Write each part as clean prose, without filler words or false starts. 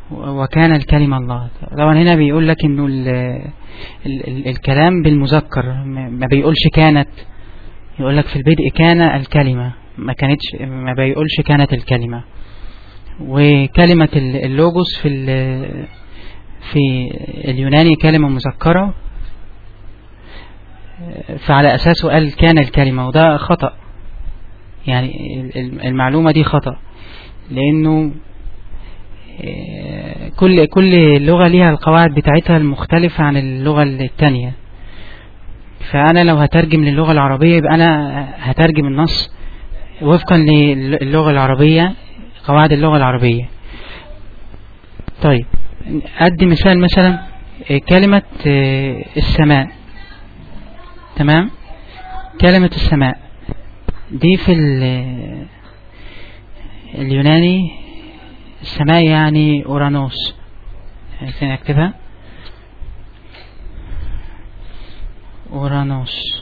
وكان الكلمة الله. طبعا هنا بيقول لك انه الكلام بالمذكر، ما بيقولش كانت. يقول لك في البدء كان الكلمة، ما بيقولش كانت الكلمة. وكلمة اللوجوس في اليوناني كلمة مذكرة، فعلى أساسه قال كان الكلمة، وده خطأ. يعني المعلومة دي خطأ، لأنه كل لغة ليها القواعد بتاعتها المختلفة عن اللغة التانية. فأنا لو هترجم للغة العربية يبقى أنا هترجم النص وفقا للغة العربية، قواعد اللغة العربية. طيب أدي مثال، مثلا كلمة السماء. تمام، كلمة السماء دي في اليوناني السماء يعني أورانوس. عايزين نكتبها أورانوس.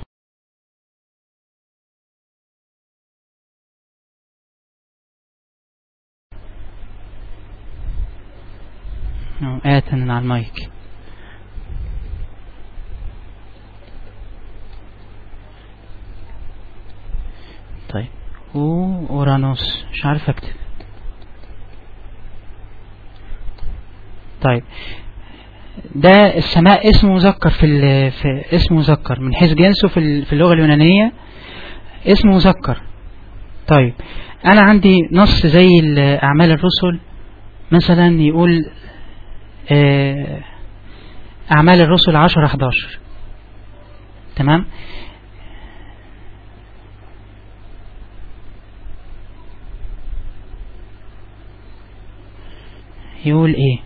آتن على المايك. طيب أورانوس مش عارف أكتب. طيب ده السماء اسم مذكر في اسم مذكر من حيث جنسه في اللغة اليونانية، اسم مذكر. طيب أنا عندي نص زي أعمال الرسل مثلا، يقول أعمال الرسل 10-11. تمام، يقول إيه؟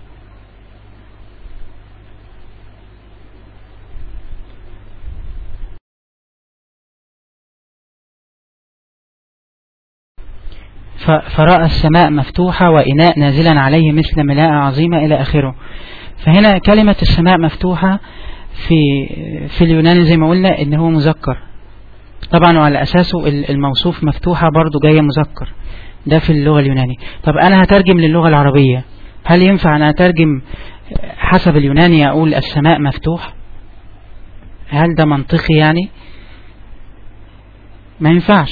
فرأى السماء مفتوحة وإناء نازلا عليه مثل ملاءة عظيمة إلى آخره. فهنا كلمة السماء مفتوحة في اليوناني زي ما قلنا إن هو مذكر طبعا، وعلى أساسه الموصوف مفتوحة برضو جاية مذكر، ده في اللغة اليوناني. طب أنا هترجم للغة العربية، هل ينفع أنا أترجم حسب اليوناني أقول السماء مفتوح؟ هل ده منطقي يعني؟ ما ينفعش.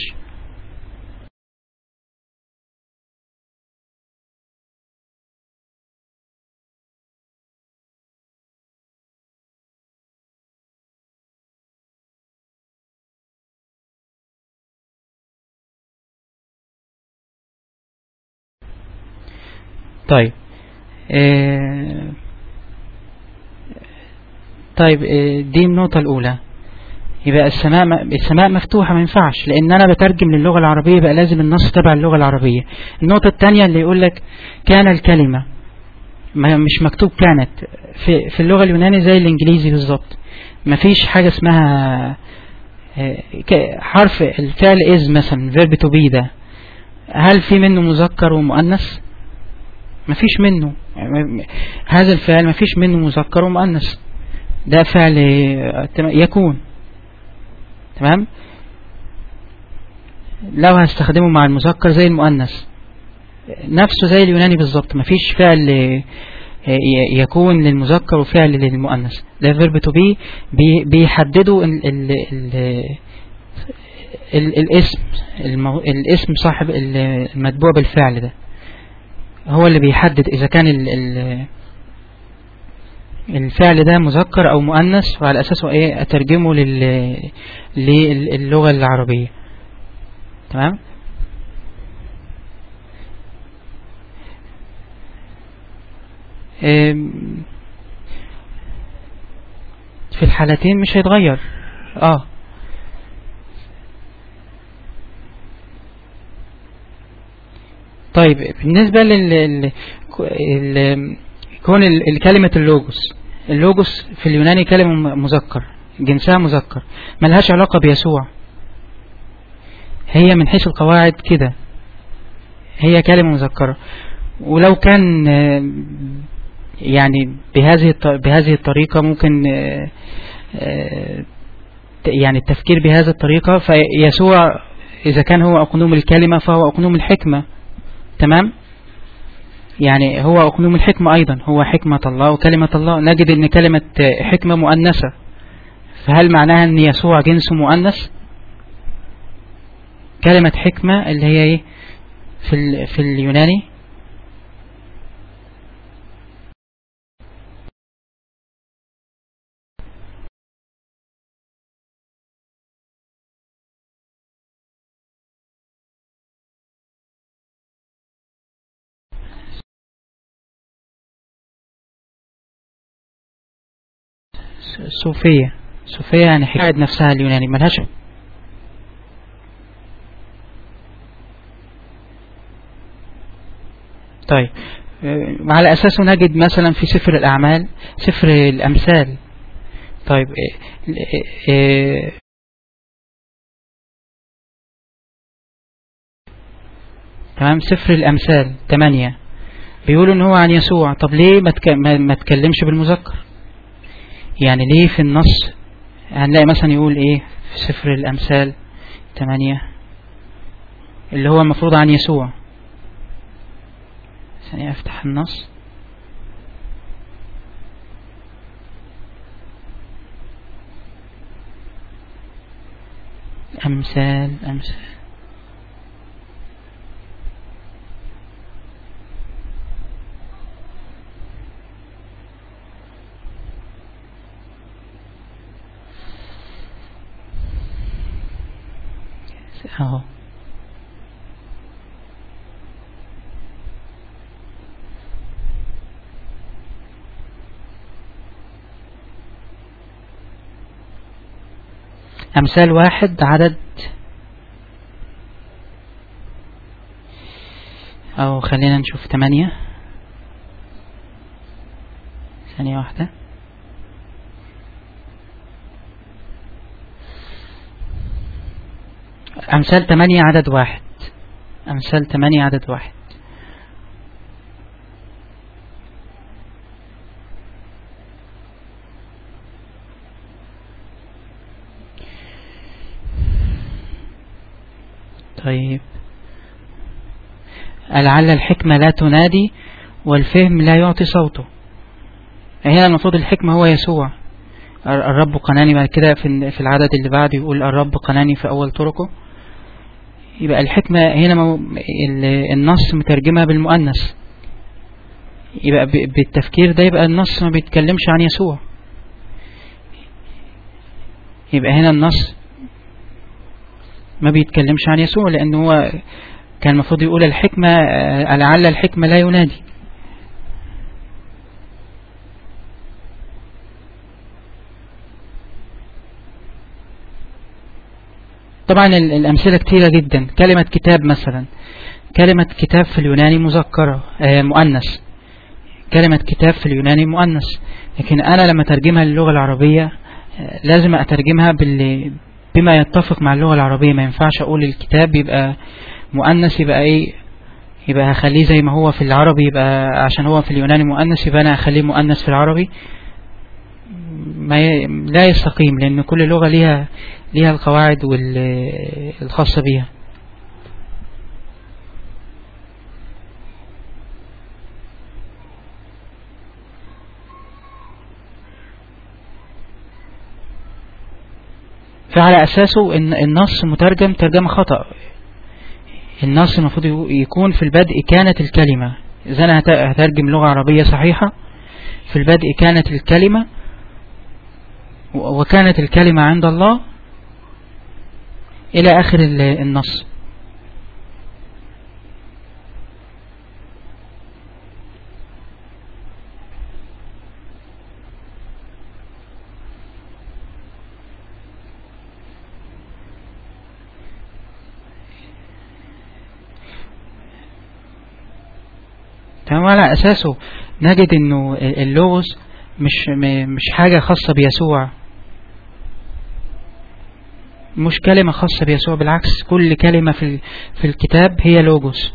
طيب طيب دي النقطة الأولى. يبقى السماء مفتوحة ما ينفعش، لأن أنا بترجم للغة العربية بقى لازم النص تبع اللغة العربية. النقطة الثانية اللي يقول لك كان الكلمة، مش مكتوب كانت. في اللغة اليوناني زي الإنجليزي بالظبط، ما فيش حاجة اسمها حرف الفعل is مثلا verb to be ده، هل في منه مذكر ومؤنث؟ ما فيش منه. هذا الفعل ما فيش منه مذكر ومؤنث، ده فعل يكون. تمام، لو هستخدمه مع المذكر زي المؤنث نفسه زي اليوناني بالظبط، ما فيش فعل يكون للمذكر وفعل للمؤنث. ده verb to be بيحددوا الاسم صاحب المتبوع بالفعل ده، هو اللي بيحدد إذا كان الفعل ده مذكر أو مؤنث، وعلى أساسه إيه أترجمه للغة العربية. تمام، في الحالتين مش هيتغير. طيب بالنسبة كون الكلمة اللوجوس في اليوناني كلمة مذكر، جنسها مذكر، ملهاش علاقة بيسوع. هي من حيث القواعد كده هي كلمة مذكرة. ولو كان يعني بهذه الطريقة ممكن يعني التفكير بهذه الطريقة، فيسوع إذا كان هو أقنوم الكلمة فهو أقنوم الحكمة. تمام، يعني هو أقنوم الحكمة أيضا هو حكمة الله وكلمة الله. نجد أن كلمة حكمة مؤنثة، فهل معناها أن يسوع جنس مؤنث؟ كلمة حكمة اللي هي إيه في اليوناني؟ صوفية. صوفية يعني حكمة نفسها اليوناني ملهاش. طيب على أساسه نجد مثلا في سفر الأعمال، سفر الأمثال. طيب تمام، سفر الأمثال 8 بيقولوا ان هو عن يسوع. طب ليه ما تكلمش بالمذكر؟ يعني ليه في النص هنلاقي مثلا يقول ايه في سفر الأمثال 8 اللي هو المفروض عن يسوع؟ ثانية افتح النص. أمثال اهو. أمثال 1 عدد، أو خلينا نشوف 8. ثانية واحدة. أمثال 8 عدد 1. أمثال 8 عدد 1. طيب لعل الحكمة لا تنادي والفهم لا يعطي صوته. هنا المفروض الحكمة هو يسوع. الرب قناني، بعد كده في العدد اللي بعده يقول الرب قناني في أول طرقه. يبقى الحكمة هنا النص مترجمها بالمؤنث. يبقى بالتفكير ده يبقى النص ما بيتكلمش عن يسوع. يبقى هنا النص ما بيتكلمش عن يسوع، لأنه هو كان المفروض يقول الحكمة لعل الحكمة لا ينادي. طبعا الأمثلة كتيرة جدا. كلمة كتاب مثلا، كلمة كتاب في اليوناني مذكرة مؤنث. كلمة كتاب في اليوناني مؤنث، لكن أنا لما ترجمها للغة العربية لازم أترجمها بما يتفق مع اللغة العربية. ما ينفعش أقول الكتاب يبقى مؤنث يبقى إيه، يبقى هخليه زي ما هو في العربي، يبقى عشان هو في اليوناني مؤنث يبقى أنا هخليه مؤنث في العربي. لا يستقيم، لأن كل لغة ليها القواعد الخاصة بها. فعلى أساسه إن النص مترجم ترجمة خطأ. النص المفروض يكون في البدء كانت الكلمة. إذا أنا هترجم لغة عربية صحيحة، في البدء كانت الكلمة وكانت الكلمة عند الله إلى آخر النص. تمام. على أساسه نجد إنه اللغز مش حاجة خاصة بيسوع، مش كلمة خاصة بيسوع، بالعكس كل كلمة في الكتاب هي لوجوس.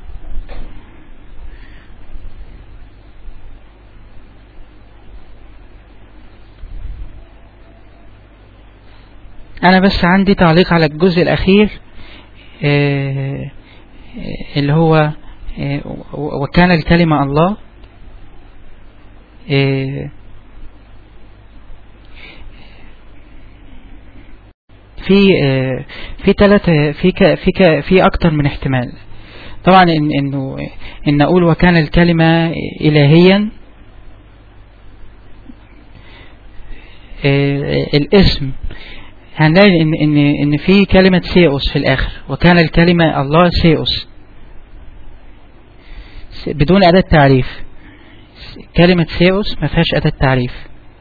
أنا بس عندي تعليق على الجزء الأخير اللي هو وكان الكلمة الله. في في ثلاثة في أكتر من احتمال طبعا. إن أقول وكان الكلمة إلهيا، الاسم هنلاقي إن في كلمة سيئوس في الآخر، وكان الكلمة الله سيئوس بدون أداة تعريف. كلمة سيئوس ما فيهاش أداة تعريف.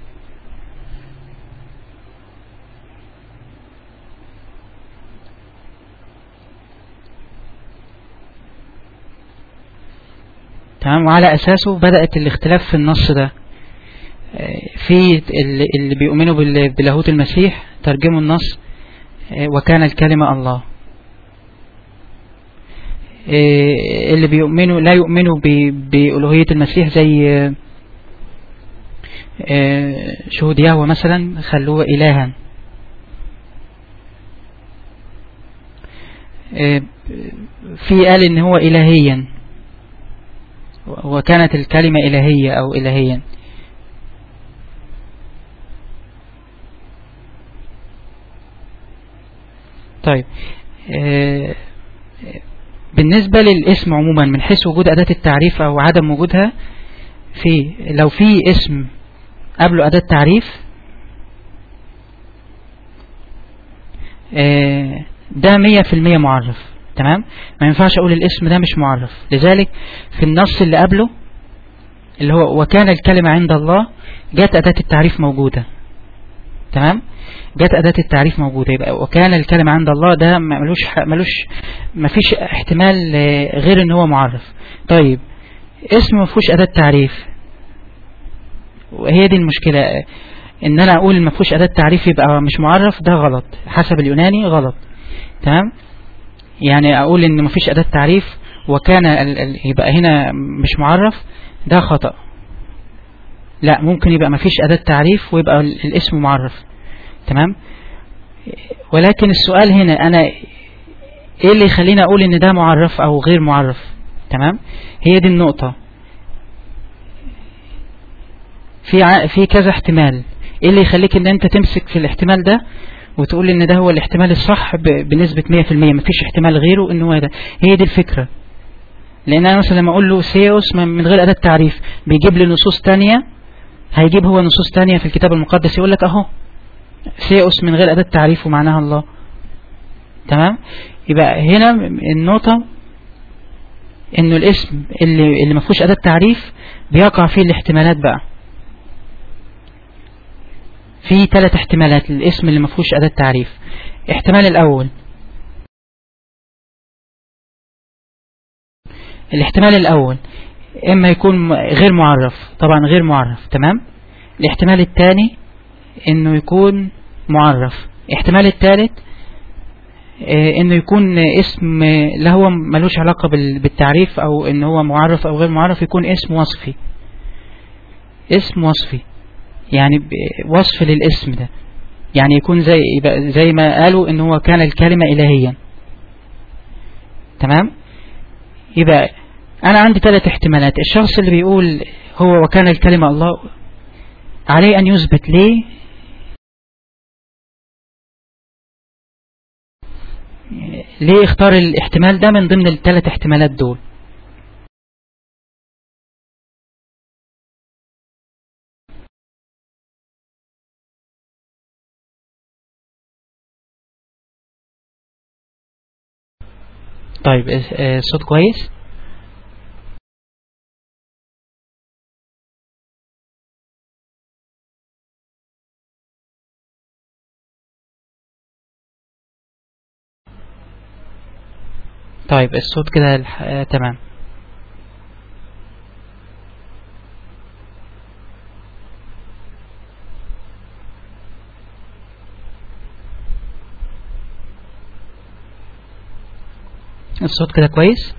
تمام. وعلى أساسه بدأت الاختلاف في النص ده. في اللي بيؤمنوا بلاهوت المسيح ترجموا النص وكان الكلمة الله. اللي بيؤمنوا لا يؤمنوا بألوهية المسيح زي شهود يهوه مثلا خلوه إلها. في قال إن هو إلهيا، وكانت الكلمة إلهية أو إلهيا. طيب بالنسبة للاسم عموما من حيث وجود أداة التعريف أو عدم وجودها، لو في اسم قبله أداة تعريف ده 100% معرف. تمام. ما ينفعش أقول الاسم ده مش معرف. لذلك في النص اللي قبله اللي هو وكان الكلمة عند الله جت أداة التعريف موجودة. تمام. جت أداة التعريف موجودة، يبقى وكان الكلمة عند الله ده ما فيش احتمال غير ان هو معرف. طيب اسم ما فيهوش أداة تعريف، وهي دي المشكلة. ان انا اقول ما فيهوش أداة تعريف يبقى مش معرف، ده غلط حسب اليوناني، غلط. تمام. يعني اقول ان ما فيش أداة تعريف وكان يبقى هنا مش معرف، ده خطأ. لا، ممكن يبقى ما فيش أداة تعريف ويبقى الاسم معرف. تمام. ولكن السؤال هنا انا ايه اللي يخليني اقول ان ده معرف او غير معرف؟ تمام. هي دي النقطة. في كذا احتمال. ايه اللي يخليك ان انت تمسك في الاحتمال ده وتقول ان ده هو الاحتمال الصح بنسبة 100%، مفيش احتمال غيره ان هو ده؟ هي دي الفكرة. لان انا مثلا لما اقول له سيوس من غير اداة تعريف بيجيب لي نصوص تانية، هيجيب هو نصوص تانية في الكتاب المقدس يقول لك اهو سيئوس من غير أداة تعريف ومعناها الله. تمام. يبقى هنا النقطة انه الاسم اللي ما فيهوش أداة تعريف بيقع فيه الاحتمالات بقى. في 3 احتمالات للاسم اللي ما فيهوش أداة تعريف. الاحتمال الأول اما يكون غير معرف، طبعا غير معرف. تمام. الاحتمال الثاني انه يكون معرف. احتمال الثالث انه يكون اسم لا هو ملوش علاقة بالتعريف او ان هو معرف او غير معرف، يكون اسم وصفي. اسم وصفي يعني وصف للاسم ده، يعني يكون زي ما قالوا ان هو كان الكلمة الهيا. تمام. يبقى انا عندي 3 احتمالات. الشخص اللي بيقول هو وكان الكلمة الله عليه ان يثبت ليه اختار الاحتمال ده من ضمن ال3 احتمالات دول. طيب الصوت كويس؟ طيب الصوت كده تمام. الصوت كده كويس؟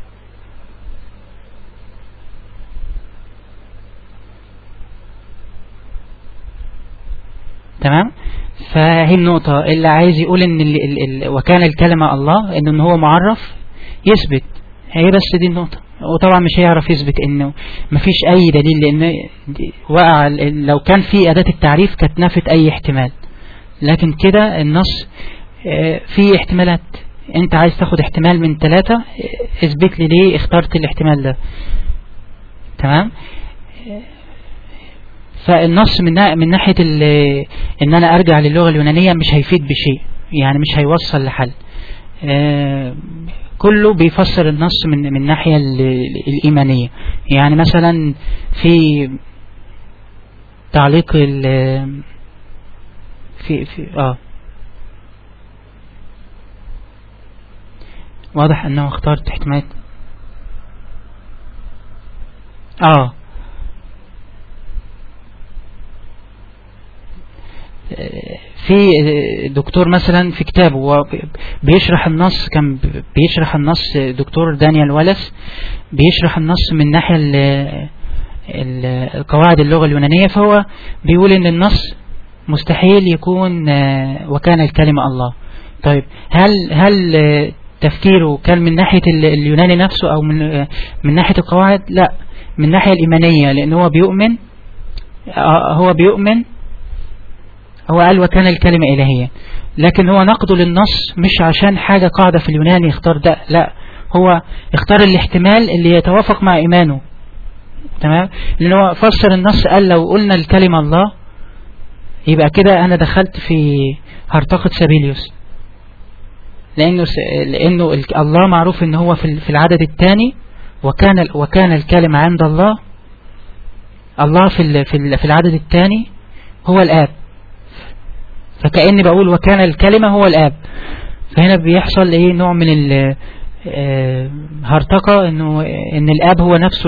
تمام. فهي النقطة اللي عايز يقول ان وكان الكلمة الله ان هو معرف يثبت. هي بس دي النقطة، وطبعا مش هيعرف يثبت انه مفيش اي دليل، لان وقع لو كان في اداة التعريف كانت نفت اي احتمال، لكن كده النص في احتمالات، انت عايز تاخد احتمال من 3 اثبت لي ليه اخترت الاحتمال ده. تمام. فالنص من ناحية ان انا ارجع للغة اليونانية مش هيفيد بشيء، يعني مش هيوصل لحل. كله بيفسر النص من الناحية الإيمانية. يعني مثلا في تعليق في واضح انه اخترت احتمالات. في دكتور مثلا في كتابه بيشرح النص، كان بيشرح النص دكتور دانيال ولس، بيشرح النص من ناحية القواعد اللغة اليونانية، فهو بيقول ان النص مستحيل يكون وكان الكلمة الله. طيب هل تفكيره كان من ناحية اليوناني نفسه او من ناحية القواعد؟ لا، من ناحية الإيمانية، لأن هو بيؤمن هو قال وكان الكلمة إلهية، لكن هو نقده للنص مش عشان حاجة قاعدة في اليوناني يختار ده، لا، هو اختار الاحتمال اللي يتوافق مع إيمانه. تمام. لأن هو فسر النص قال لو قلنا الكلمة الله يبقى كده أنا دخلت في هرطقة سابيليوس، لأنه الله معروف إن هو في العدد الثاني، وكان الكلمة عند الله في العدد الثاني هو الآب، فكأني بقول وكان الكلمة هو الآب. فهنا بيحصل نوع من الهرطقة، ان الآب هو نفسه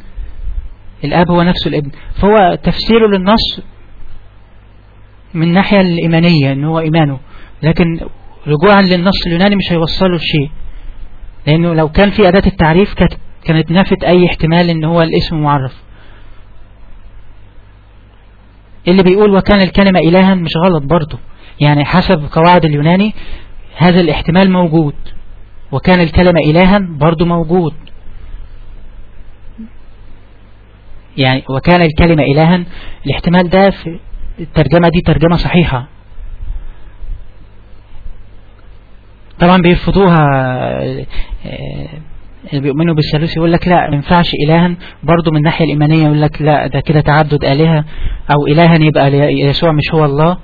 الابن. فهو تفسيره للنص من الناحية الإيمانية ان هو إيمانه، لكن رجوعا للنص اليوناني مش هيوصله لشيء، لأنه لو كان في أداة التعريف كانت نفت أي احتمال ان هو الاسم معرف. اللي بيقول وكان الكلمة إلها مش غلط برضو، يعني حسب قواعد اليوناني هذا الاحتمال موجود، وكان الكلمة إلها برضو موجود، يعني وكان الكلمة إلها الاحتمال ده في الترجمة دي ترجمة صحيحة. طبعا بيرفضوها اللي بيؤمنوا بالثالوث، يقول لك لا ما ينفعش إلها، برضو من الناحية الإيمانية يقول لك لا ده كده تعدد آلهة، أو إلها يبقى يسوع مش هو الله.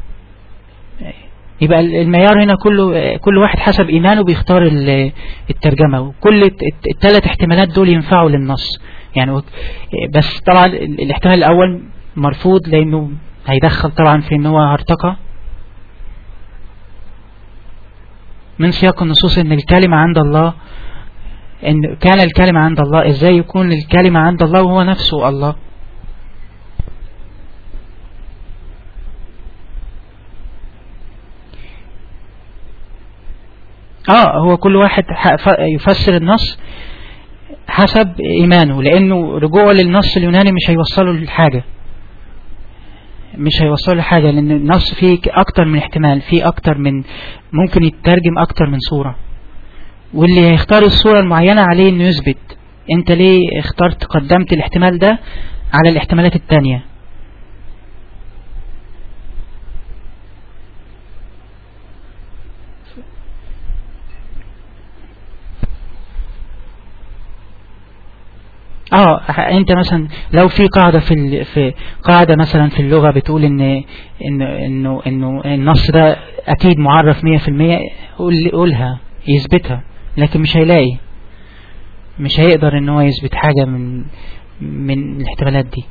يبقى المعيار هنا كل واحد حسب إيمانه بيختار الترجمة، وكل الثلاث احتمالات دول ينفعوا للنص يعني. بس طبعا الاحتمال الأول مرفوض، لأنه هيدخل طبعا في إن هو هرطقة من سياق النصوص، إن الكلمة عند الله، إن كان الكلمة عند الله، إزاي يكون الكلمة عند الله وهو نفسه الله؟ هو كل واحد يفسر النص حسب إيمانه، لأنه رجوعه للنص اليوناني مش هيوصله لحاجة، لأن النص فيه أكتر من احتمال، فيه أكتر من ممكن يترجم أكتر من صورة، واللي هيختار الصورة المعينة عليه إنه يثبت أنت ليه قدمت الاحتمال ده على الاحتمالات التانية. انت مثلا لو في قاعدة في قاعدة مثلا في اللغة بتقول انه النص ده اكيد معرف 100%، قولها يثبتها، لكن مش هيقدر ان هو يثبت حاجة من الاحتمالات دي.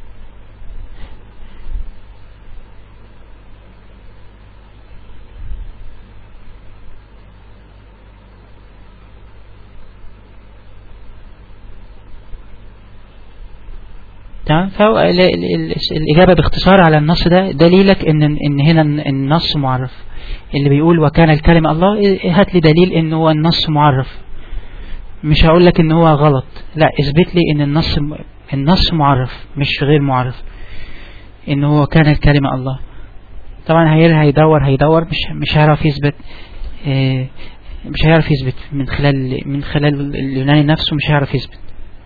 تمام. فهو الإجابة باختصار على النص ده دليلك إن هنا النص معرف. اللي بيقول وكان الكلمة الله، هات لي دليل إن هو النص معرف، مش هقول لك إن هو غلط، لا، اثبت لي إن النص معرف مش غير معرف، إن هو كان الكلمة الله. طبعا هيدور مش هيعرف يثبت مش هيعرف يثبت من خلال اليوناني نفسه، مش هيعرف يثبت،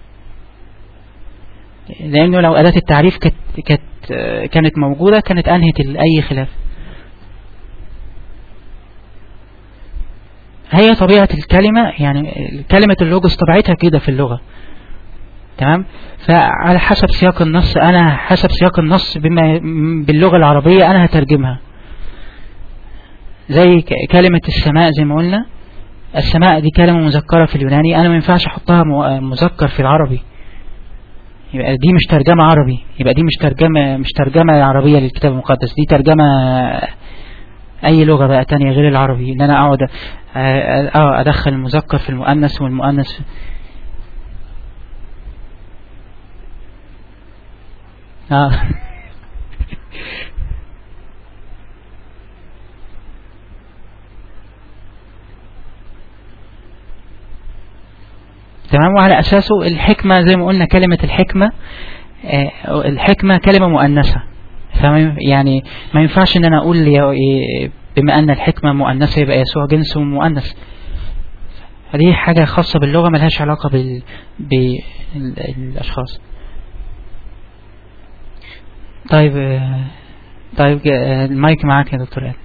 لأنه لو أداة التعريف كانت موجودة كانت أنهت أي خلاف. هي طبيعة الكلمة، يعني كلمة اللوجوس طبيعتها كده في اللغة، تمام. فعلى حسب سياق النص، أنا حسب سياق النص باللغة العربية أنا هترجمها. زي كلمة السماء، زي ما قلنا السماء دي كلمة مذكرة في اليوناني، أنا ما ينفعش أحطها مذكر في العربي، يبقى دي مش ترجمة عربي، يبقى دي مش ترجمة عربية للكتاب المقدس، دي ترجمة أي لغة بقى تانية غير العربي، إن أنا أقعد أدخل المذكر في المؤنث والمؤنث تمام. وعلى أساسه الحكمة زي ما قلنا، كلمة الحكمة كلمة مؤنثة، يعني ما ينفعش ان انا اقول بما ان الحكمة مؤنثة يبقى يسوع جنسه مؤنث. هذه حاجة خاصة باللغة، ملهاش علاقة بالاشخاص. طيب المايك معاك يا دكتور آدم.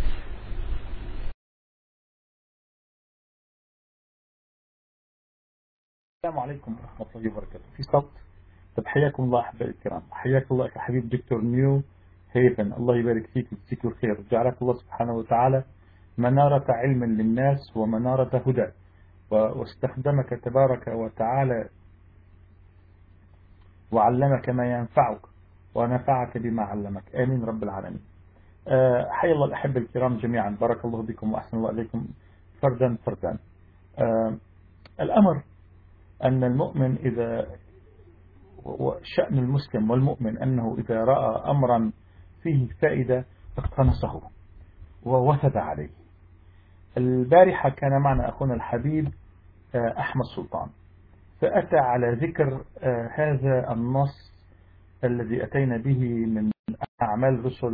السلام عليكم ورحمة الله وبركاته. في صوت؟ طب حياكم الله أحبائي الكرام، حياك الله يا حبيب دكتور نيو هيفن، الله يبارك فيك ويجزيك الخير، جعلك الله سبحانه وتعالى منارة علم للناس ومنارة هدى، واستخدمك تبارك وتعالى وعلمك ما ينفعك ونفعك بما علمك، آمين رب العالمين. حي الله الأحبة الكرام جميعا، بارك الله بكم وأحسن الله إليكم فردا فردا. الأمر أن المؤمن إذا شأن المسلم والمؤمن أنه إذا رأى أمرا فيه فائدة اقتنصه ووثب عليه. البارحة كان معنا أخونا الحبيب أحمد سلطان، فأتى على ذكر هذا النص الذي أتينا به من أعمال رسل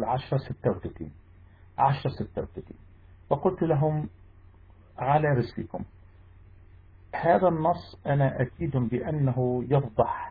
10:36 وقلت لهم على رسلكم، هذا النص أنا أكيد بأنه يفضح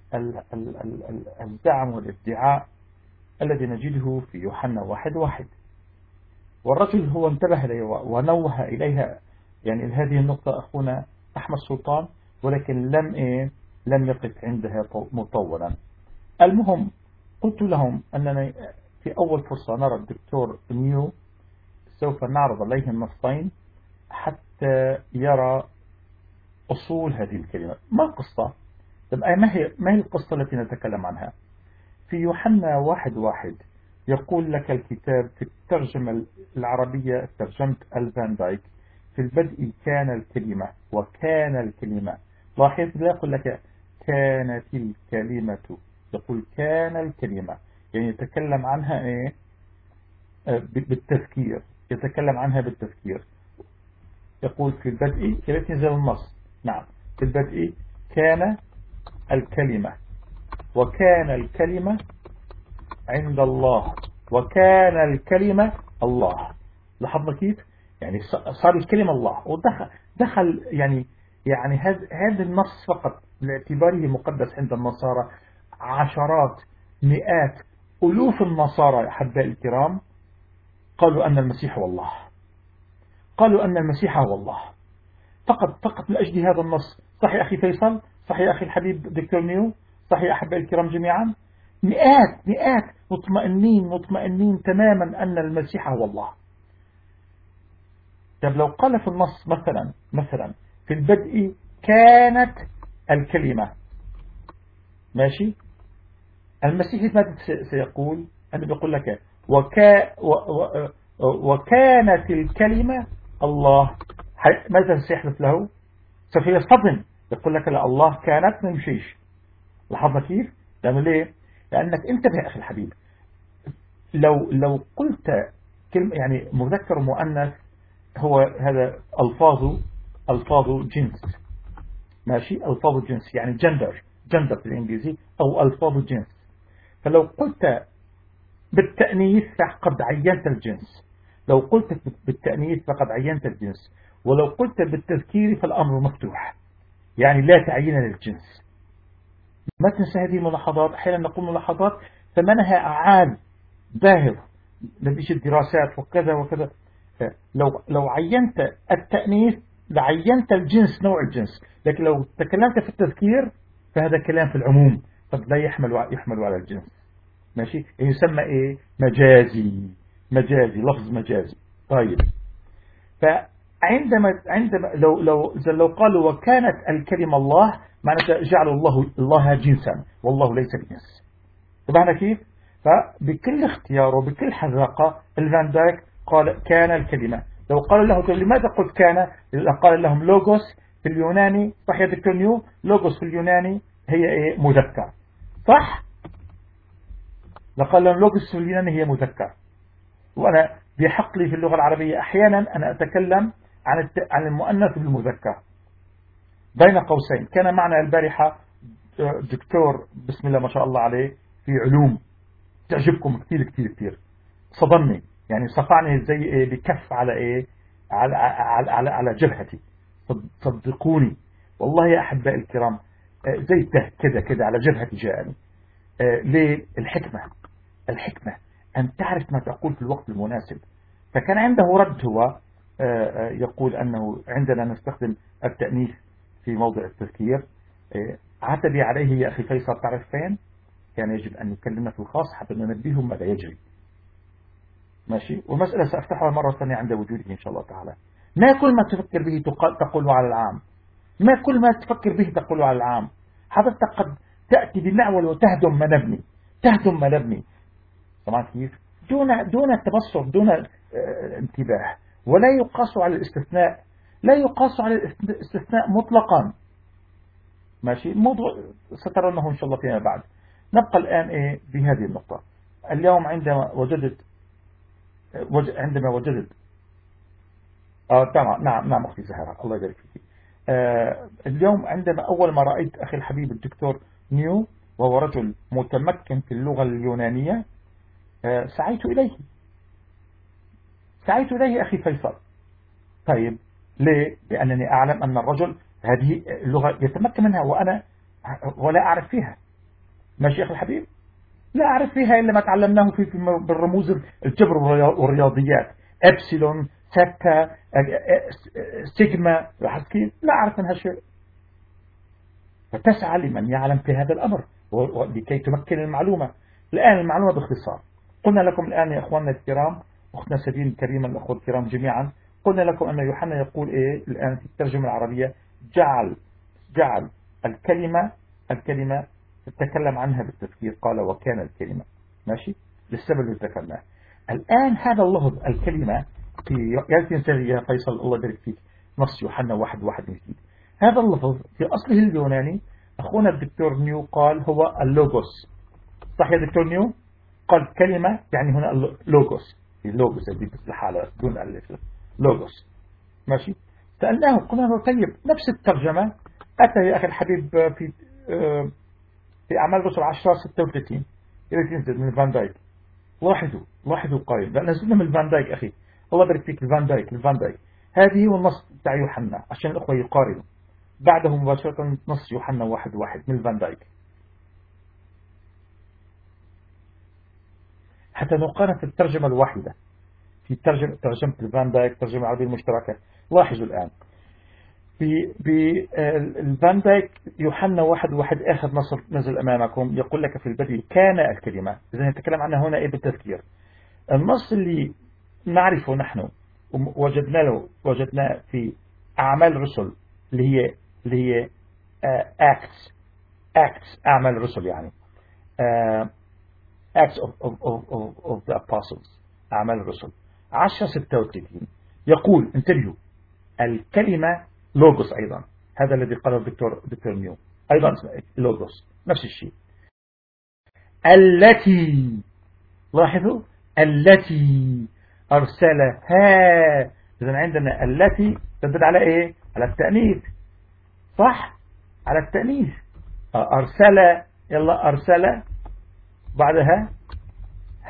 الزعم والادعاء الذي نجده في يوحنا 1:1. والرجل هو انتبه إليه ونوه إليها، يعني هذه النقطة أخونا أحمد سلطان، ولكن لم يقف عندها مطولا. المهم قلت لهم أننا في أول فرصة نرى الدكتور نيو، سوف نعرض عليه النصين حتى يرى أصول هذه الكلمة. ما القصة؟ ما هي القصة التي نتكلم عنها؟ في يوحنا 1:1 يقول لك الكتاب في الترجمة العربية، ترجمة الفان دايك، في البدء كان الكلمة وكان الكلمة. لاحظ لا يقول لك كانت الكلمة، يقول كان الكلمة، يعني يتكلم عنها بالتذكير، يتكلم عنها بالتذكير. يقول في البدء، كيف ينزل النص؟ نعم، في البدء كان الكلمة وكان الكلمة عند الله وكان الكلمة الله. لاحظنا كيف؟ يعني صار الكلمة الله، ودخل يعني هذا النص فقط باعتباره مقدس عند النصارى، عشرات مئات ألوف النصارى أحبائي الكرام قالوا أن المسيح هو الله، قالوا أن المسيح هو الله، فقط من أجل هذا النص. صح يا أخي فيصل؟ صح يا أخي الحبيب دكتور نيو؟ صح يا أحبائي الكرام جميعا؟ مئات مطمئنين تماما أن المسيح هو الله. طب لو قال في النص مثلا في البدء كانت الكلمة، ماشي، المسيح ماذا سيقول؟ أنه بيقول لك وكانت الكلمة الله، ماذا سيحدث له؟ سوف يصطدم، يقول لك لا الله كانت، ما يمشيش. لاحظنا كيف؟ لأنه ليه؟ لأنك انتبه يا أخي الحبيب، لو قلت كلمة يعني مذكر ومؤنث، هو هذا ألفاظ جنس، ماشي، ألفاظ جنس يعني جندر في الإنجليزي، أو ألفاظ جنس. فلو قلت بالتأنيث فقد عينت الجنس، لو قلت بالتأنيث فقد عينت الجنس. ولو قلت بالتذكير فالأمر مفتوح، يعني لا تعيين للجنس. ما تنسى هذه الملاحظات، أحيانا نقول ملاحظات ثمنها أعاد باهظ نتيجة الدراسات وكذا وكذا. لو عينت التأنيث لعينت الجنس، نوع الجنس، لكن لو تكلمت في التذكير فهذا كلام في العموم قد لا يحمل على الجنس. ماشي، يسمى ايه؟ مجازي، لفظ مجازي. طيب، عندما لو قالوا وكانت الكلمة الله، معناتها جعلوا الله جنسا والله ليس بجنس. طبعا كيف؟ فبكل اختيار وبكل حذاقة الفان دايك قال كان الكلمة. لو قالوا له لماذا قلت كان؟ قال لهم لوغوس في اليوناني، صح يا دكتور نيو؟ لوغوس في اليوناني هي ايه؟ مذكر، صح؟ لقال لهم لوغوس في اليوناني هي مذكر. وأنا بحق لي في اللغة العربية أحيانا أنا أتكلم عن المؤنث بالمذكر. بين قوسين، كان معنا البارحة دكتور بسم الله ما شاء الله عليه في علوم تعجبكم كثير كثير كثير، صدمني يعني، صفعني زي إيه بكف على إيه، على جبهتي. صدقوني والله يا أحبائي الكرام، زي كده على جبهتي جاءني. ليه؟ الحكمة أن تعرف ما تقول في الوقت المناسب. فكان عنده رد، هو يقول أنه عندنا نستخدم التأنيث في موضع التذكير. عتبي عليه يا أخي فيصل، تعرف فين؟ كان يجب أن يكلمنا في الخاص حتى ننبههم ماذا يجري. ماشي، ومسألة سأفتحها مرة ثانية عند وجوده إن شاء الله تعالى. ما كل ما تفكر به تقول على العام، ما كل ما تفكر به تقول على العام. حضرتك قد تأتي بمعول وتهدم ما نبني. طبعا كيف؟ دون تبصر، دون انتباه. ولا يقاس على الاستثناء، مطلقا. ماشي، الموضوع سترونه إن شاء الله فيما بعد. نبقى الآن إيه بهذه النقطة. اليوم عندما وجدت تمام، نعم أختي زهرة الله يبارك فيك. اليوم عندما أول ما رأيت أخي الحبيب الدكتور نيو، وهو رجل متمكن في اللغة اليونانية، سعيت إليه أخي فيصل. طيب ليه؟ لأنني أعلم أن الرجل هذه اللغة يتمكن منها ولا أعرف فيها. ماشي أخي الحبيب، لا أعرف فيها إلا ما تعلمناه بالرموز الجبر والرياضيات، إبسيلون، ثيتا، سيجما، لا أعرف منها شيء. فتسعى لمن يعلم في هذا الأمر لكي تمكن المعلومة. الآن المعلومة باختصار. قلنا لكم الآن يا أخواننا الكرام، أختنا سبيل الكريمة، الأخوة الكرام جميعا، قلنا لكم أن يوحنا يقول إيه الآن في الترجمة العربية؟ جعل الكلمة تتكلم عنها بالتذكير، قال وكان الكلمة. ماشي، للسبب اللي ذكرناه. الآن هذا اللفظ الكلمة يا فيصل الله يبارك فيك، نص يوحنا 1:1 جديد. هذا اللفظ في أصله اليوناني أخونا الدكتور نيو قال هو اللوغوس، صح يا دكتور نيو؟ قال كلمة يعني هنا اللوغوس اللي بالحالة دون ألف، لوغوس. ماشي، سألناه قلنا له طيب نفس الترجمة أتى يا أخي الحبيب في أعمال الرسل 10:36 ينزل من فان دايك. لاحظوا قائل، لا نزلنا من فان دايك أخي الله يبارك فيك، الفان دايك هذه هو النص بتاع يوحنا عشان الأخوة يقارنوا. بعده مباشرة نص يوحنا 1:1 من فان دايك، حتى نقارن في الترجمة الواحدة، في ترجمة الفان دايك، الترجمة العربية المشتركة. لاحظوا الآن الفان دايك يوحنا 1:1 آخر نص نزل أمامكم يقول لك في البدء كان الكلمة. إذا نتكلم عنها هنا إيه بالتذكير. النص اللي نعرفه نحن وجدناه في أعمال الرسل اللي هي acts أعمال الرسل، يعني acts of the apostles، أعمال الرسل 10:36 يقول انتبهوا الكلمة لوغوس أيضا، هذا الذي قاله الدكتور نيو أيضا لوغوس نفس الشيء. لاحظوا التي أرسلها. إذن عندنا التي تدل على إيه؟ على التأنيث، صح؟ على التأنيث. أرسل بعدها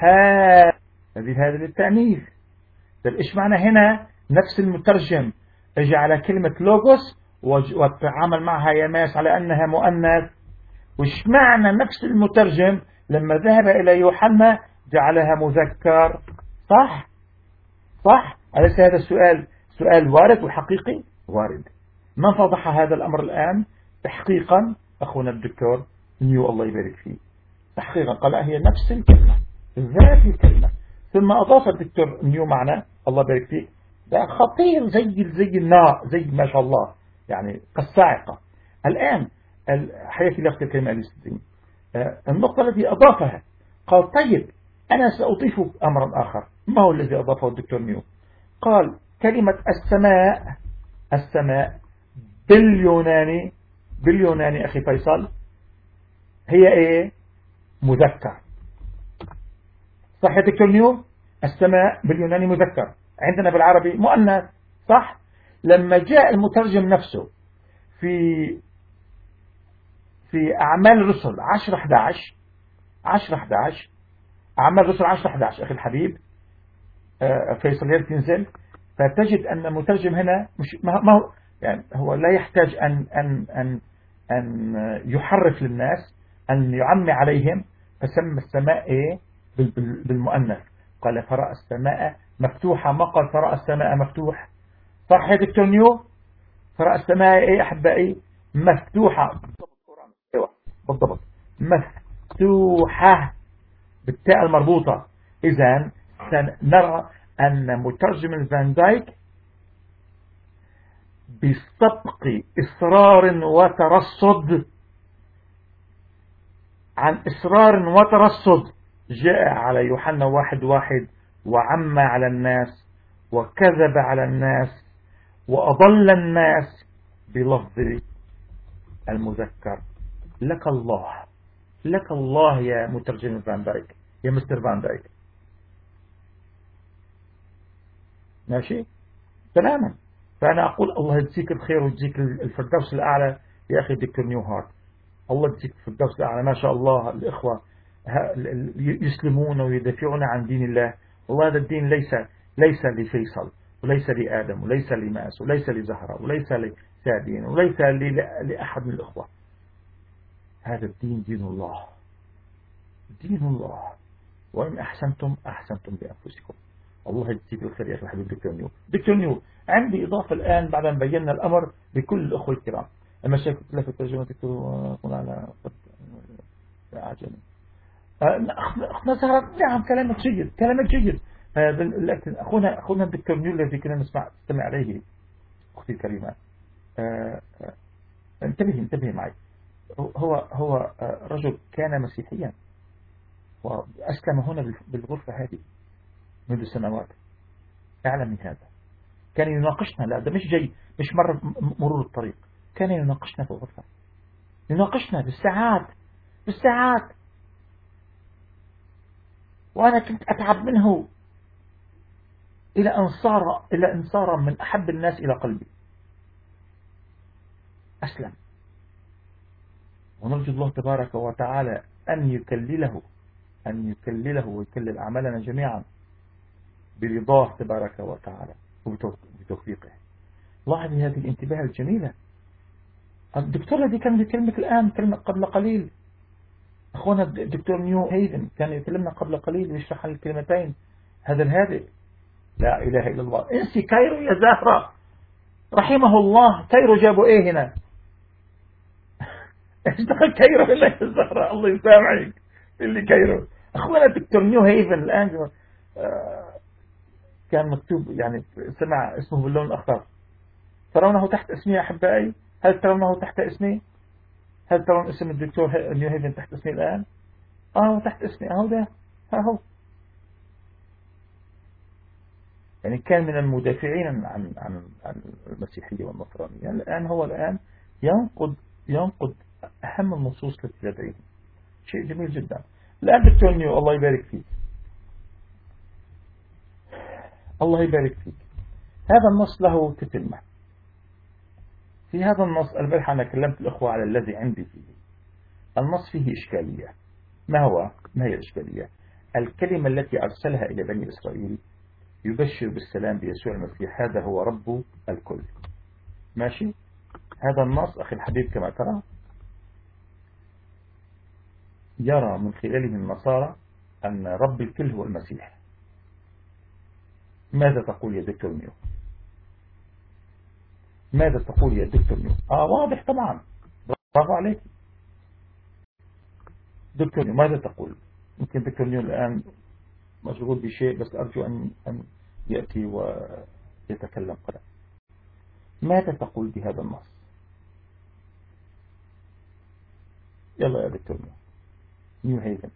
هذه للتأنيث. طيب إيش معنى هنا؟ نفس المترجم اجى على كلمة لوغوس وتعامل معها يماس على أنها مؤنث. وش معنى نفس المترجم لما ذهب إلى يوحنا جعلها مذكر؟ صح؟ أليس هذا السؤال سؤال وارد وحقيقي؟ وارد. من فضح هذا الأمر الآن تحقيقا؟ أخونا الدكتور نيو الله يبارك فيه، تحقيقا قال هي نفس الكلمة، ذات الكلمة. ثم أضاف الدكتور نيو معنا الله يبارك فيه ده خطير زي النار، زي ما شاء الله يعني كالصاعقة. الآن حياتي لفت الكلمة الاستدين النقطة التي أضافها قال طيب أنا سأضيف أمرا آخر. ما هو الذي أضافه الدكتور نيو؟ قال كلمة السماء باليوناني أخي فيصل هي إيه؟ مذكر. صح يا دكتور نيو؟ السماء باليوناني مذكر، عندنا بالعربي مؤنث. صح؟ لما جاء المترجم نفسه في أعمال الرسل 10-11 أعمال الرسل 10-11 أخي الحبيب فيصل يا تنزل، فتجد أن المترجم هنا مش ما هو يعني هو لا يحتاج أن يحرف للناس، أن يعمي عليهم، فسمى السماء إيه؟ بالمؤنث. قال فرأى السماء مفتوحة، ما قال فرأى السماء مفتوح. صح يا دكتور نيو؟ فرأى السماء إيه أحبائي؟ مفتوحة بالضبط، مفتوحة بالتاء المربوطة. إذن سنرى أن مترجم فان دايك بسبق إصرار وترصد عن إصرار وترصد جاء على يوحنا 1:1 وعم على الناس وكذب على الناس وأضل الناس بلفظ المذكر. لك الله يا مترجم فان دايك، يا مستر فان دايك. ماشي تماما. فأنا أقول الله يجزيك الخير ويجزيك الفردوس الأعلى يا أخي دكتور نيو هارت. الله يجزيك الفردوس الأعلى. ما شاء الله الإخوة يسلمون ويدافعون عن دين الله. والله هذا الدين ليس لفيصل وليس لآدم وليس لماس وليس لزهرة وليس لسابين وليس لأحد من الإخوة. هذا الدين دين الله. وإن أحسنتم بأنفسكم. الله يجزيك الخير يا أخي الحبيب دكتور نيو. عندي إضافة الآن بعد أن بينا الأمر لكل الأخوة الكرام. المشاكل كلها في الترجمة تكتبوا على عجمي. أخنا زهرة نعم كلامك جيد. لكن أخونا الدكتور نيو الذي كنا نستمع عليه أختي الكريمة انتبهي معي. هو رجل كان مسيحيا وأسلم هنا بالغرفة هذه منذ سنوات. أعلم من هذا. كان يناقشنا، لا ده مش مرة مرور الطريق، كان يناقشنا في الغرفة، يناقشنا بالساعات وأنا كنت أتعب منه إلى أن صار من أحب الناس إلى قلبي. أسلم. ونرجو الله تبارك وتعالى أن يكلله ويكلل أعمالنا جميعا برضاه تبارك وتعالى وبتوفيقه. لاحظ هذه الانتباه الجميلة. الدكتور الذي كان يكلمك الآن كلمة قبل قليل، أخونا الدكتور نيو هيفن كان يكلمنا قبل قليل ويشرح الكلمتين. هذا الهادئ لا إله إلا الله. انسي كايرو يا زهرة رحمه الله. كايرو جابوا إيه هنا؟ اشتغل كايرو إلا يا زهرة الله يسامحك اللي كايرو. أخونا الدكتور نيو هيفن الآن كان مكتوب يعني سمع اسمه باللون الأخضر. ترونه تحت اسمي أحبائي؟ هل ترونه تحت اسمي؟ هل ترون اسم الدكتور نيو هيفن تحت اسمي الآن؟ تحت اسمي ده هو. يعني كان من المدافعين عن المسيحية والنصرانية. يعني الآن ينقد أهم النصوص التي لديه. شيء جميل جدا. الآن دكتور نيو الله يبارك فيك. هذا النص له تتمة. في هذا النص البارحة أنا كلمت الأخوة على الذي عندي فيه. النص فيه إشكالية. ما هي الإشكالية؟ الكلمة التي أرسلها إلى بني إسرائيل يبشر بالسلام بيسوع المسيح، هذا هو رب الكل. ماشي. هذا النص أخي الحبيب كما ترى يرى من خلاله النصارى أن رب الكل هو المسيح. ماذا تقول يا دكتور نيو؟ ماذا تقول يا دكتور نيو؟ واضح طبعا، برافو عليك دكتور نيو. ماذا تقول؟ يمكن دكتور نيو الآن مشغول بشيء، بس أرجو أن يأتي ويتكلم قليلا. ماذا تقول بهذا النص؟ يلا يا دكتور نيو هيفن.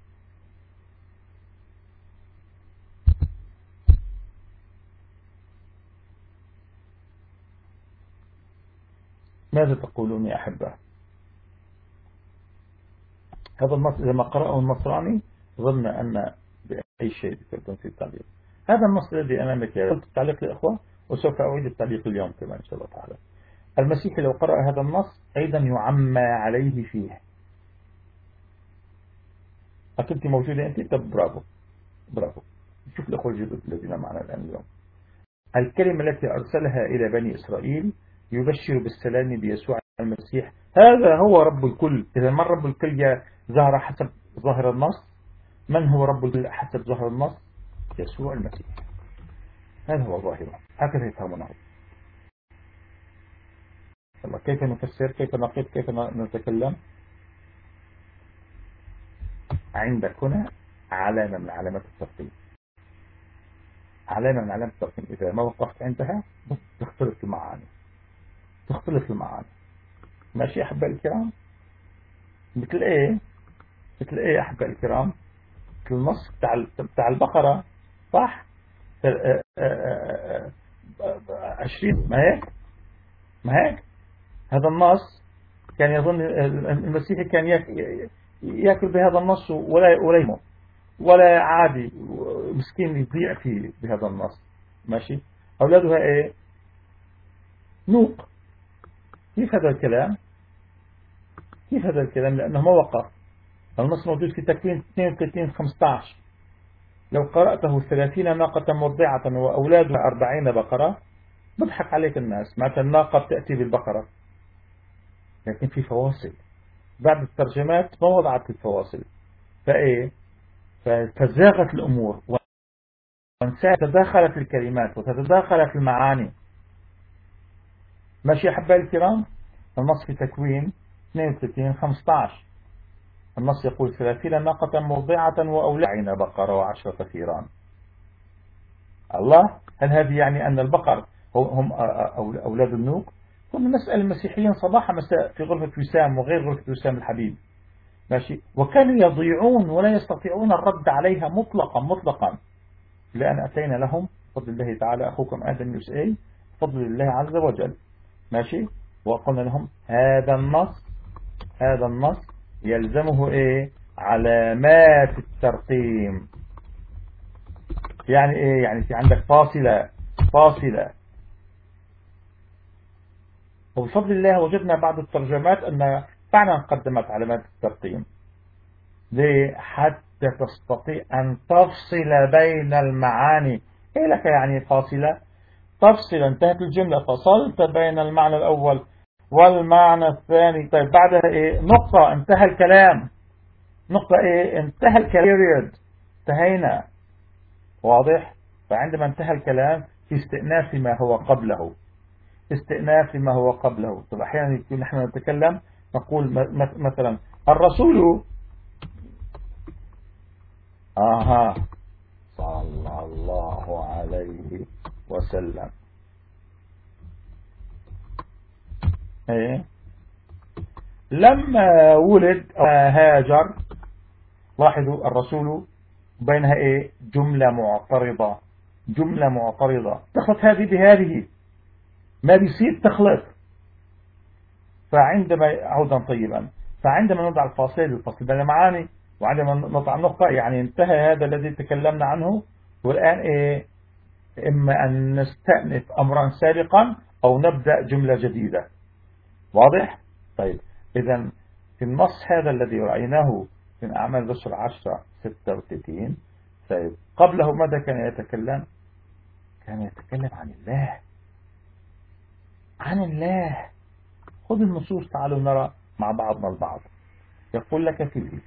ماذا تقولون يا أحبة؟ هذا النص إذا ما قرأه النصراني ظن أن بأي شيء يكون في التعليق. هذا النص الذي أمامك، قلت التعليق للأخوة وسوف أعيد التعليق اليوم كمان إن شاء الله تعالى. المسيح لو قرأ هذا النص أيضا يعمى عليه فيه. أكنت موجودة أنت؟ طب برافو برافو. شوف الأخوة الجدد الذين معنا الآن اليوم. الكلمة التي أرسلها إلى بني إسرائيل يبشر بالسلام بيسوع المسيح، هذا هو رب الكل. إذا من رب الكل ظهر حسب ظاهر النص؟ من هو رب الكل حسب ظاهر النص؟ يسوع المسيح. هذا هو ظاهره، هكذا يفهمونه. كيف نفسر؟ كيف نقيد؟ كيف نتكلم؟ عندك هنا علامة من علامات الترقيم. علامة من علامات الترقيم إذا ما وقفت عندها تختلف المعاني، تختلف المعاني. ماشي يا أحبائي الكرام؟ مثل إيه؟ مثل إيه يا أحبائي الكرام؟ مثل النص بتاع البقرة، صح؟ 20 ما هيك؟ ما هيك؟ هذا النص كان يظن المسيحي كان يأكل بهذا النص ولا يموت ولا عادي، مسكين يضيع فيه بهذا النص. ماشي. أولادها إيه؟ نوق. كيف هذا الكلام؟ كيف هذا الكلام؟ لأنه ما وقف. النص موجود في تكوين 32:15. لو قرأته 30 ناقة مرضعة وأولادها 40 بقرة بضحك عليك الناس. معناتها الناقة بتأتي بالبقرة، لكن في فواصل. بعد الترجمات ما وضعت الفواصل، فإيه؟ فتزاغت الأمور وتداخلت الكلمات وتتداخلت المعاني. ماشي يا أحبائي الكرام؟ النص في تكوين 32:15 النص يقول 30 ناقة مرضعة وأولاد بقرة و10 ثيران. الله، هل هذه يعني أن البقر هم أولاد النوق؟ كنا نسأل المسيحيين صباح مساء في غرفة وسام وغير غرفة وسام الحبيب. ماشي. وكانوا يضيعون ولا يستطيعون الرد عليها مطلقا مطلقا، لأن أتينا لهم بفضل الله تعالى أخوكم آدم يسأل بفضل الله عز وجل. ماشي. وقلنا لهم هذا النص يلزمه إيه؟ علامات الترقيم. يعني إيه؟ يعني في عندك فاصلة. وبفضل الله وجدنا بعض الترجمات أن فعلا قدمت علامات الترقيم. ليه؟ حتى تستطيع أن تفصل بين المعاني. إيه لك يعني فاصلة؟ تفصل، انتهت الجملة، فصلت بين المعنى الأول والمعنى الثاني. طيب بعدها إيه؟ نقطة، انتهى الكلام. نقطة إيه؟ انتهى الكلام، انتهينا. واضح؟ فعندما انتهى الكلام في استئناف ما هو قبله، استئناف ما هو قبله. طب أحيانا يكون نحن نتكلم نقول مثلا الرسول صلى الله عليه وسلم. إيه؟ لما ولد هاجر، لاحظوا الرسول بينها إيه؟ جملة معترضة. تخلط هذه بهذه، ما بيصير تخلط. فعندما عودا طيبا، فعندما نضع الفاصل بين المعاني وعندما نضع النقطة يعني انتهى هذا الذي تكلمنا عنه، والآن إيه؟ إما أن نستأنف أمرا سابقا أو نبدأ جملة جديدة. واضح؟ طيب إذا في النص هذا الذي رأيناه من أعمال الرسل 10:36، طيب قبله ماذا كان يتكلم؟ كان يتكلم عن الله، عن الله. خذ النصوص، تعالوا نرى مع بعضنا البعض. يقول لك فيه: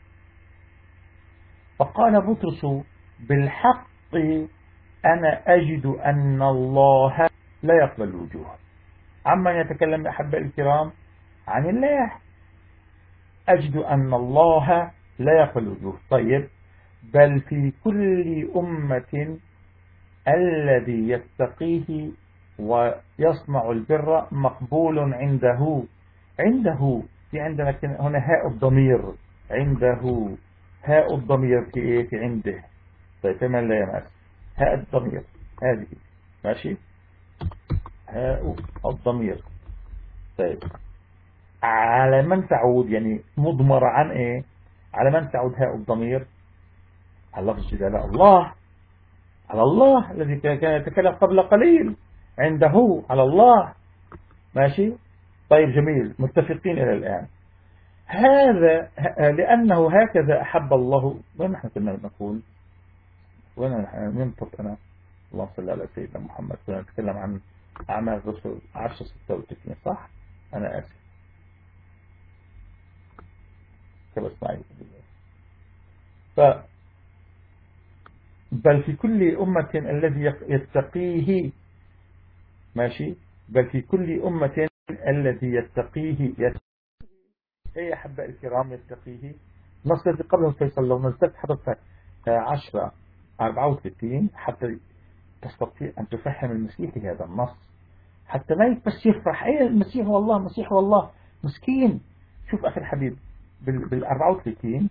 فقال بطرس: بالحق أنا أجد أن الله لا يقبل الوجوه. عمن يتكلم أحبائي الكرام؟ عن الله. أجد أن الله لا يقبل الوجوه. طيب، بل في كل أمة الذي يتقيه ويصنع البر مقبول عنده. عنده في عندنا هنا هاء الضمير، عنده هاء الضمير في ايه؟ في عنده. طيب كمان لا يمس هاء الضمير هذه، ماشي، هاء الضمير. طيب على من تعود؟ يعني مضمر عن ايه؟ على من تعود هاء الضمير؟ على لفظ جلالة الله، على الله الذي كان يتكلم قبل قليل. عنده على الله، ماشي. طيب جميل، متفقين إلى الآن. هذا لأنه هكذا أحب الله. وين نحن كنا نقول؟ وين ننطق أنا؟ اللهم صل على سيدنا محمد. كنا نتكلم عن أعمال الرسل 10:36، صح؟ أنا آسف، كبس معي. بل في كل أمة الذي يتقيه، ماشي، بل في كل أمة الذي يتقيه. أي أحباء الكرام يتقيه؟ نص الذي قبله فيصل، لو نزلت حضرتك 10:34 حتى تستطيع أن تفهم المسيحي هذا النص، حتى ما بس يفرح أي المسيح والله، مسيح والله مسكين. شوف أخي الحبيب، بال34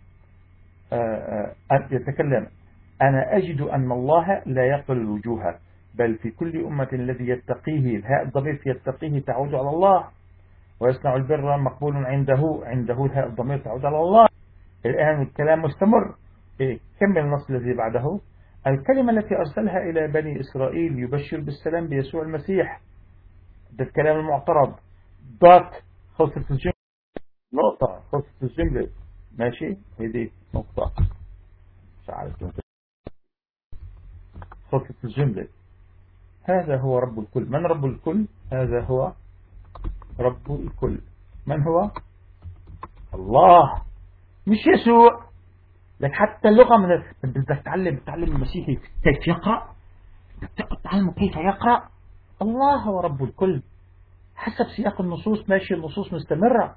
يتكلم: أنا أجد أن الله لا يقبل الوجوه، بل في كل أمة الذي يتقيه. الهاء الضمير في يتقيه تعود على الله، ويصنع البر مقبول عنده. عنده الهاء الضمير تعود على الله. الآن الكلام مستمر. كمل النص الذي بعده: الكلمة التي أرسلها إلى بني إسرائيل يبشر بالسلام بيسوع المسيح. ده الكلام المعترض. ضغط خلصت الجملة، نقطة خلصت الجملة، ماشي. هذه نقطة، مش عارف خلصت الجملة. هذا هو رب الكل. من رب الكل؟ هذا هو رب الكل. من هو؟ الله، مش يسوع. لك حتى اللغة من بدك تعلم المسيحي كيف يقرأ، تعلمه كيف يقرأ. الله هو رب الكل حسب سياق النصوص. ماشي، النصوص مستمرة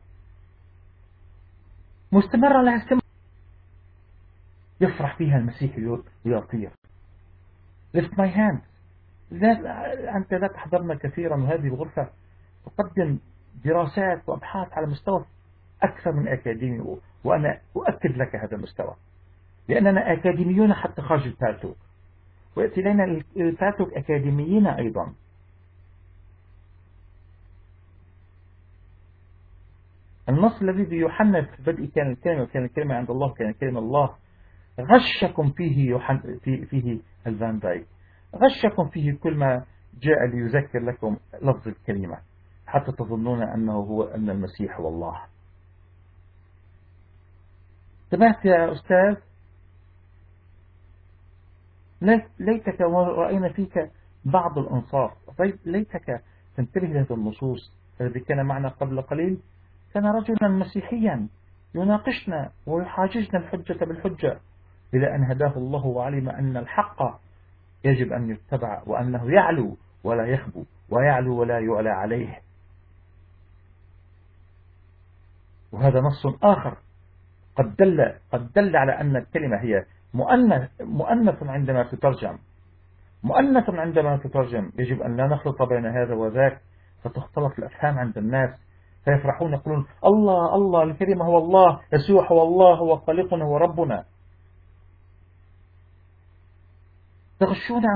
لا يستمر. يفرح فيها المسيحي ويطير. lift my hand. أنت لا تحضرنا كثيرا، وهذه الغرفة تقدم دراسات وأبحاث على مستوى أكثر من أكاديمي، وأنا أؤكد لك هذا المستوى، لأننا أكاديميون حتى خارج البالتوك، ويأتي لنا البالتوك أكاديميين أيضا. النص الذي في يوحنا في بدء كان الكلمة، وكان الكلمة عند الله، كان الكلمة الله. غشكم فيه فيه الفان دايك، غشكم فيه كل ما جاء ليذكر لكم لفظ الكلمة حتى تظنون أن المسيح هو الله. انتبهت يا أستاذ؟ ليتك ورأينا فيك بعض الأنصاف، ليتك تنتبه لهذه النصوص. الذي كان معنا قبل قليل كان رجلا مسيحيا يناقشنا ويحاججنا الحجة بالحجة، إلى أن هداه الله وعلم أن الحق يجب أن يتبع، وأنه يعلو ولا يخبو، ويعلو ولا يعلى عليه. وهذا نص آخر قد دل على أن الكلمة هي مؤنث عندما تترجم، مؤنث عندما تترجم. يجب أن لا نخلط بين هذا وذاك فتختلط الأفهام عند الناس، فيفرحون يقولون الله الله، الكلمة هو الله، يسوع هو الله، هو خالقنا وربنا. تغشون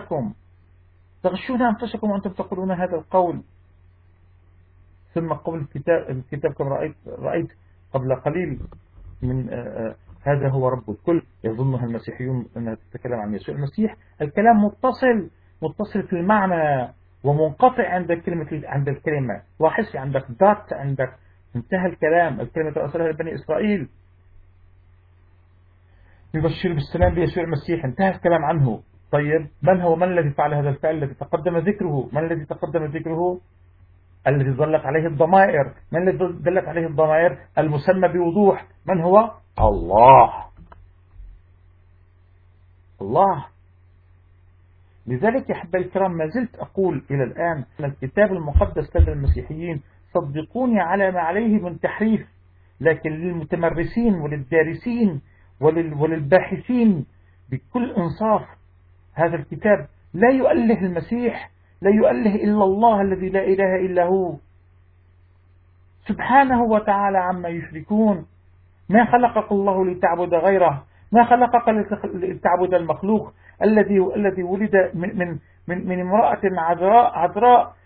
أنفسكم وأنتم تقولون هذا القول. ثم قول الكتاب كما رأيت قبل قليل من هذا هو رب الكل، يظنها المسيحيون أنها تتكلم عن يسوع المسيح. الكلام متصل في المعنى ومنقطع عند الكلمة. لاحظ عندك ذات، عندك انتهى الكلام. الكلمة أرسلها لبني إسرائيل يبشر بالسلام بيسوع المسيح، انتهى الكلام عنه. طيب من الذي فعل هذا الفعل الذي تقدم ذكره؟ من الذي تقدم ذكره؟ الذي دلت عليه الضمائر. من الذي دلت عليه الضمائر؟ المسمى بوضوح. من هو؟ الله. الله. لذلك يا أحبائي الكرام ما زلت أقول إلى الآن أن الكتاب المقدس لدى المسيحيين صدقوني على ما عليه من تحريف، لكن للمتمرسين وللدارسين وللباحثين بكل إنصاف هذا الكتاب لا يؤله المسيح، لا يؤله إلا الله الذي لا إله إلا هو سبحانه وتعالى عما يشركون. ما خلقك الله لتعبد غيره، ما خلقك لتعبد المخلوق الذي ولد من امرأة عذراء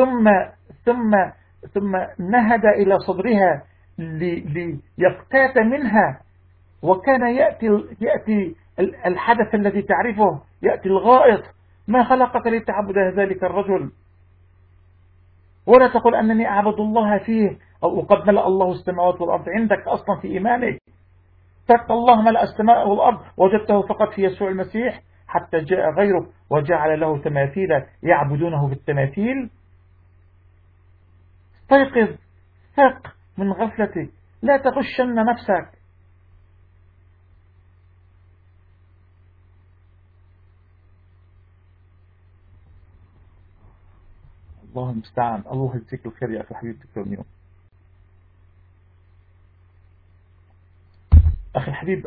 ثم نهد إلى صدرها ليقتات منها، وكان يأتي الحدث الذي تعرفه، يأتي الغائط. ما خلقك لتعبد ذلك الرجل، ولا تقل أنني أعبد الله فيه أو قد ملأ الله السماوات والأرض عندك أصلا في إيمانك. فقط الله ملأ السماء والأرض وجدته فقط في يسوع المسيح، حتى جاء غيره وجعل له تماثيل يعبدونه بالتماثيل. استيقظ، ثق من غفلتك، لا تغشن نفسك. الله المستعان. الله يجزيك الخير يا أخي الحبيب دكتور ميو. أخي الحبيب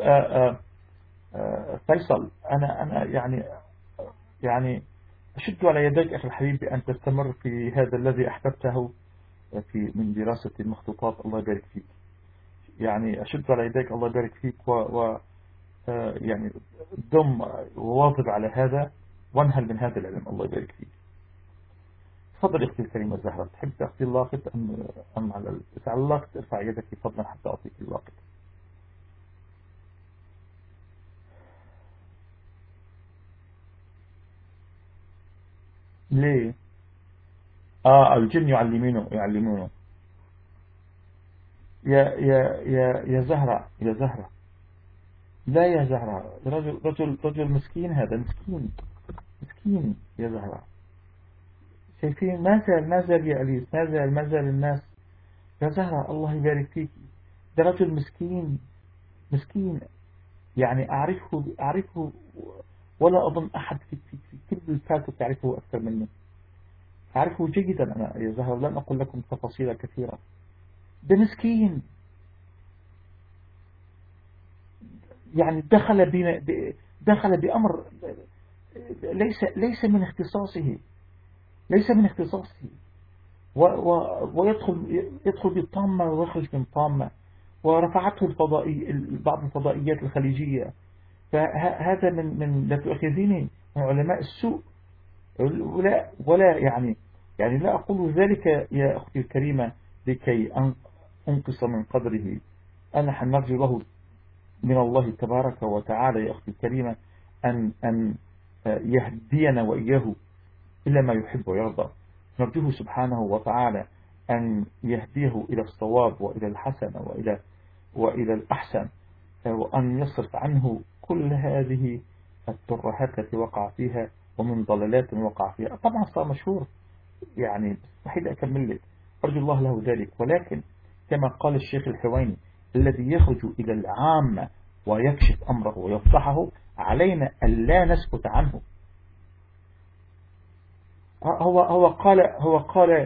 فيصل، أنا يعني أشد على يديك أخي الحبيب بأن تستمر في هذا الذي أحببته من دراسة المخطوطات. الله يبارك فيك. يعني أشد على يديك، الله يبارك فيك، يعني دم وواظب على هذا وانهل من هذا العلم. الله يبارك فيك. تفضل اختي الكريمة زهرة، تحب تأخذي اللاقط أم على اللاقط؟ ارفع يدك فضلا حتى أعطيك اللاقط. ليه؟ الجن يعلمونه يا زهرة لا يا زهرة، رجل مسكين، هذا مسكين يا زهرة. شايفين ما زال يا أليس، ما زال الناس يا زهرة. الله يبارك فيك. ده رجل مسكين يعني أعرفه ولا أظن أحد في كل الفاتو تعرفه أكثر مني. أعرفه جيدا أنا يا زهرة، لن أقول لكم تفاصيل كثيرة. ده مسكين يعني دخل بأمر ليس من اختصاصه، ويدخل بالطامة ويخرج من طامة، ورفعته بعض الفضائيات الخليجية. فهذا من لا تؤاخذيني من علماء السوء، ولا يعني لا أقول ذلك يا أختي الكريمة لكي أنقص من قدره. أنا نرجو له من الله تبارك وتعالى يا أختي الكريمة أن يهدينا وإياه إلى ما يحب ويرضى. نرجوه سبحانه وتعالى أن يهديه إلى الصواب وإلى الحسن وإلى الأحسن، وأن يصرف عنه كل هذه الترهات التي وقع فيها ومن ضلالات وقع فيها. طبعا صار مشهور يعني، مستحيل أكمل لك، أرجو الله له ذلك. ولكن كما قال الشيخ الحويني، الذي يخرج إلى العامة ويكشف أمره ويفضحه علينا ألا نسكت عنه. هو قال